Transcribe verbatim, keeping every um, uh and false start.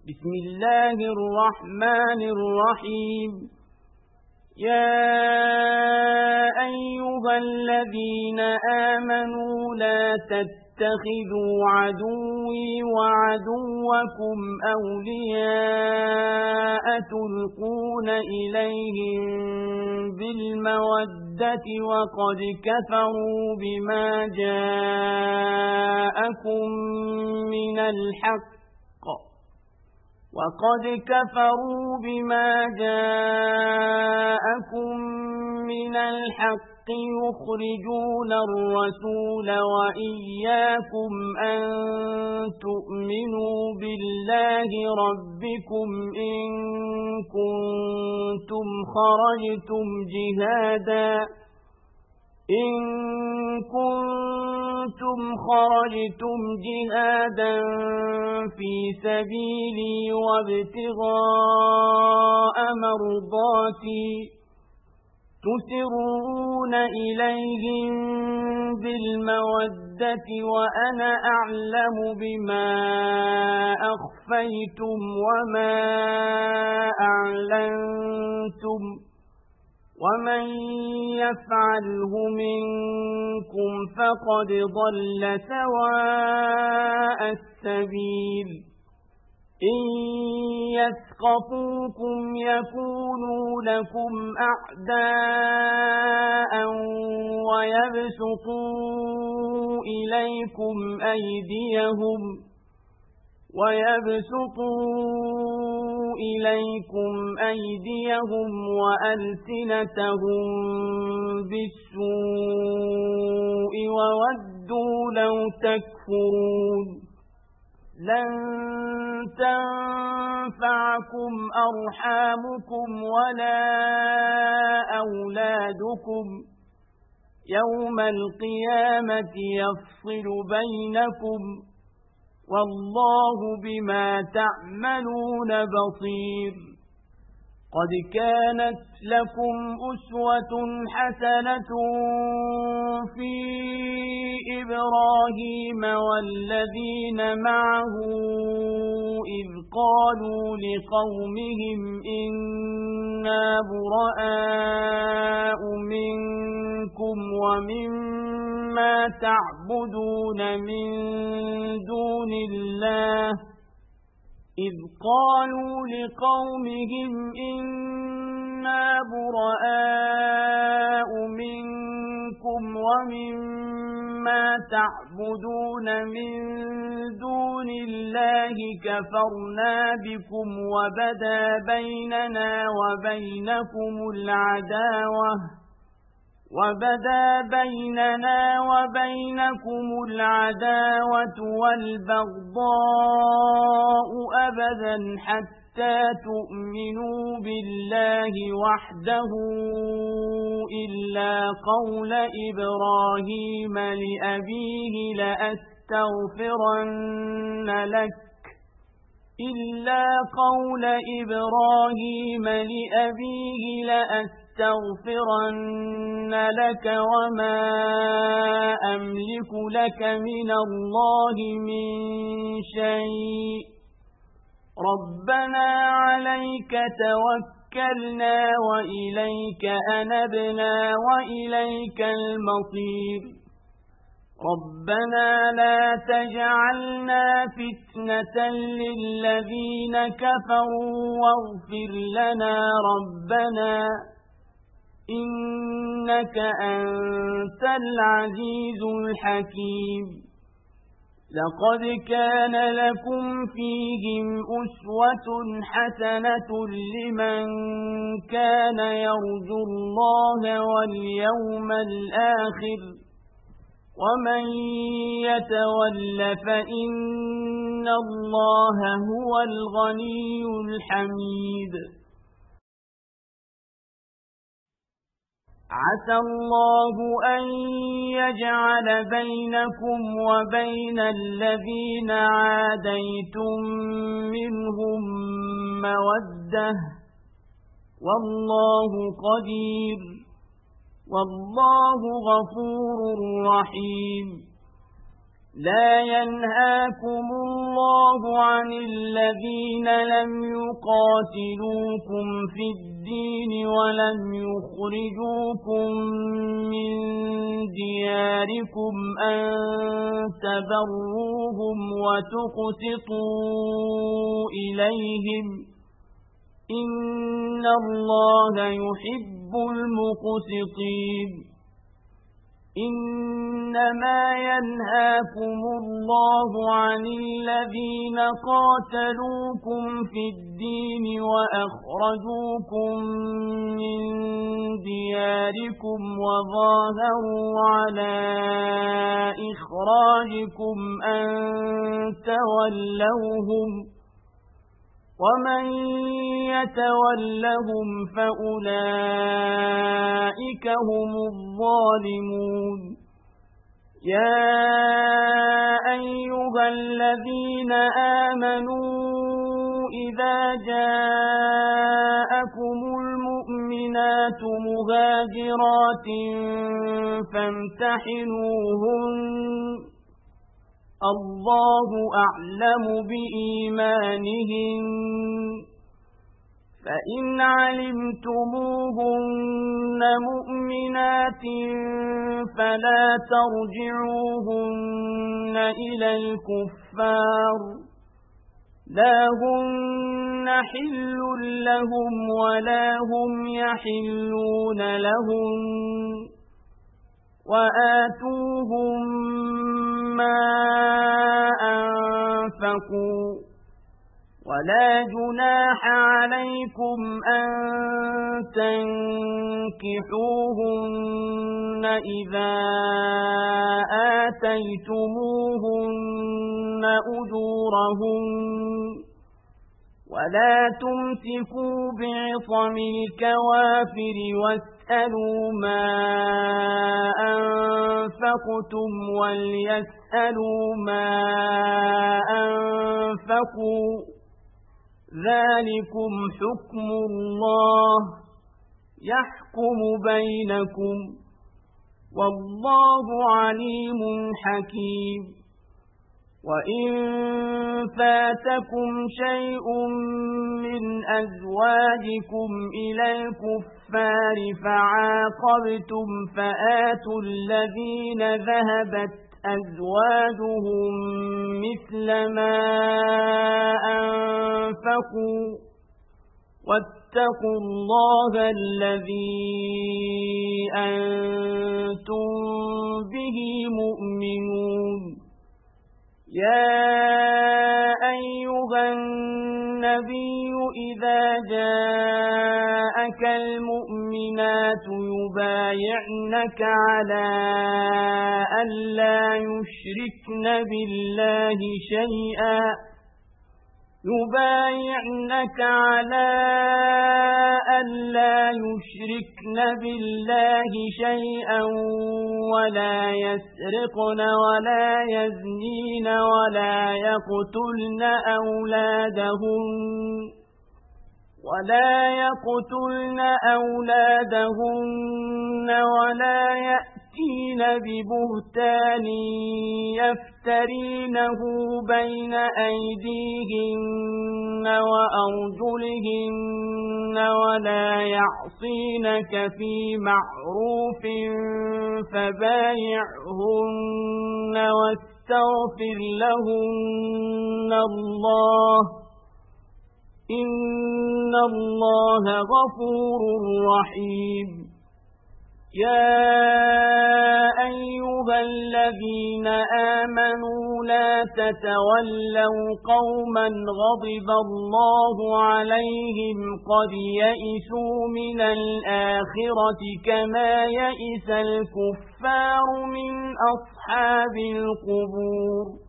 بسم الله الرحمن الرحيم يا أيها الذين آمنوا لا تتخذوا عدوي وعدوكم أولياء تلقون إليهم بالمودة وقد كفروا بما جاءكم من الحق وقد كفروا بما جاءكم من الحق يخرجون الرسول وإياكم أن تؤمنوا بالله ربكم إن كنتم خرجتم جهادا إن كنتم خرجتم جهادا في سبيلي وابتغاء مرضاتي تسرون إليهم بالمودة وأنا أعلم بما أخفيتم وما أعلنتم ومن يفعله منكم فقد ضل سواء السبيل إن يثقفوكم يكونوا لكم أعداء ويبسطوا إليكم أيديهم ويبسطوا إليكم أيديهم وألسنتهم بالسوء وودوا لو تكفرون لن تنفعكم أرحامكم ولا أولادكم يوم القيامة يفصل بينكم والله بما تعملون بصير قد كانت لكم أسوة حسنة في إبراهيم والذين معه إذ قالوا لقومهم إنا براء منكم ومما تعبدون من دون الله إذ قالوا لقومهم إنا براء منكم ومما تعبدون من دون الله كفرنا بكم وبدا بيننا وبينكم العداوة وبدا بيننا وبينكم العداوة والبغضاء أبدا حتى تؤمنوا بالله وحده إلا قول إبراهيم لأبيه لأستغفرن لك إلا قول إبراهيم لأبيه لأستغفرن لك وما أملك لك من الله من شيء ربنا عليك توكلنا وإليك أنبنا وإليك المصير ربنا لا تجعلنا فتنة للذين كفروا واغفر لنا ربنا إنك أنت العزيز الحكيم لقد كان لكم فيهم أسوة حسنة لمن كان يرجو الله واليوم الآخر ومن يتول فإن الله هو الغني الحميد عسى الله أن يجعل بينكم وبين الذين عاديتم منهم مودة والله قدير والله غفور رحيم لا ينهاكم الله عن الذين لم يقاتلوكم في الدين ولم يخرجوكم من دياركم أن تبروهم وتقسطوا إليهم إن الله يحب المقسطين إنما ينهاكم الله عن الذين قاتلوكم في الدين وأخرجوكم من دياركم وظاهروا على إخراجكم أن تولوهم ومن يتولهم فأولئك هم الظالمون يا أيها الذين آمنوا إذا جاءكم المؤمنات مهاجرات فامتحنوهن الله أعلم بإيمانهن فإن علمتموهن مؤمنات فلا ترجعوهن إلى الكفار لا هن حل لهم ولا هم يحلون لهم وآتوهم ما أنفقوا ولا جناح عليكم أن تنكحوهن إذا آتيتموهن أجورهن ولا تمسكوا بعصم الكوافر واسألوا ما أنفقتم وليسألوا ما أنفقوا ذلكم حكم الله يحكم بينكم والله عليم حكيم وإن فاتكم شيء من أزواجكم إلى الكفار فعاقبتم فآتوا الذين ذهبت أزواجهم مثل ما أنفقوا واتقوا الله الذي أنتم به مؤمنون يا أيها النبي إذا جاءك المؤمنات يبايعنك على أن لا يشركن بالله شيئا يبايعنك على أن لا يشركن بالله شيئا ولا يسرقن ولا يزنين ولا يقتلن أولادهن ولا يقتلن أولادهن ولا يأتين ببهتان يفترينه بين أيديهن وأرجلهن ولا يعصينك في معروف فبايعهن واستغفر لهن الله إن الله غفور رحيم يا أيها الذين آمنوا لا تتولوا قوما غضب الله عليهم قد يئسوا من الآخرة كما يئس الكفار من أصحاب القبور